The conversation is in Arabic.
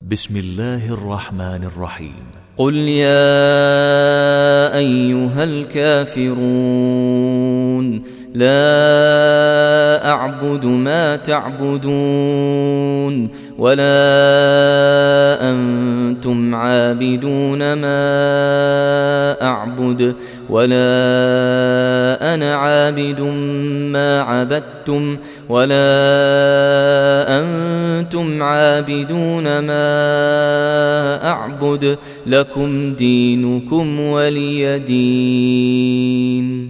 بسم الله الرحمن الرحيم. قل يا أيها الكافرون لا أعبد ما تعبدون ولا أنتم عابدون ما أعبد ولا أنا عابد ما عبدتم ولا أنتم عابدون ما أعبد لكم دينكم ولي دين.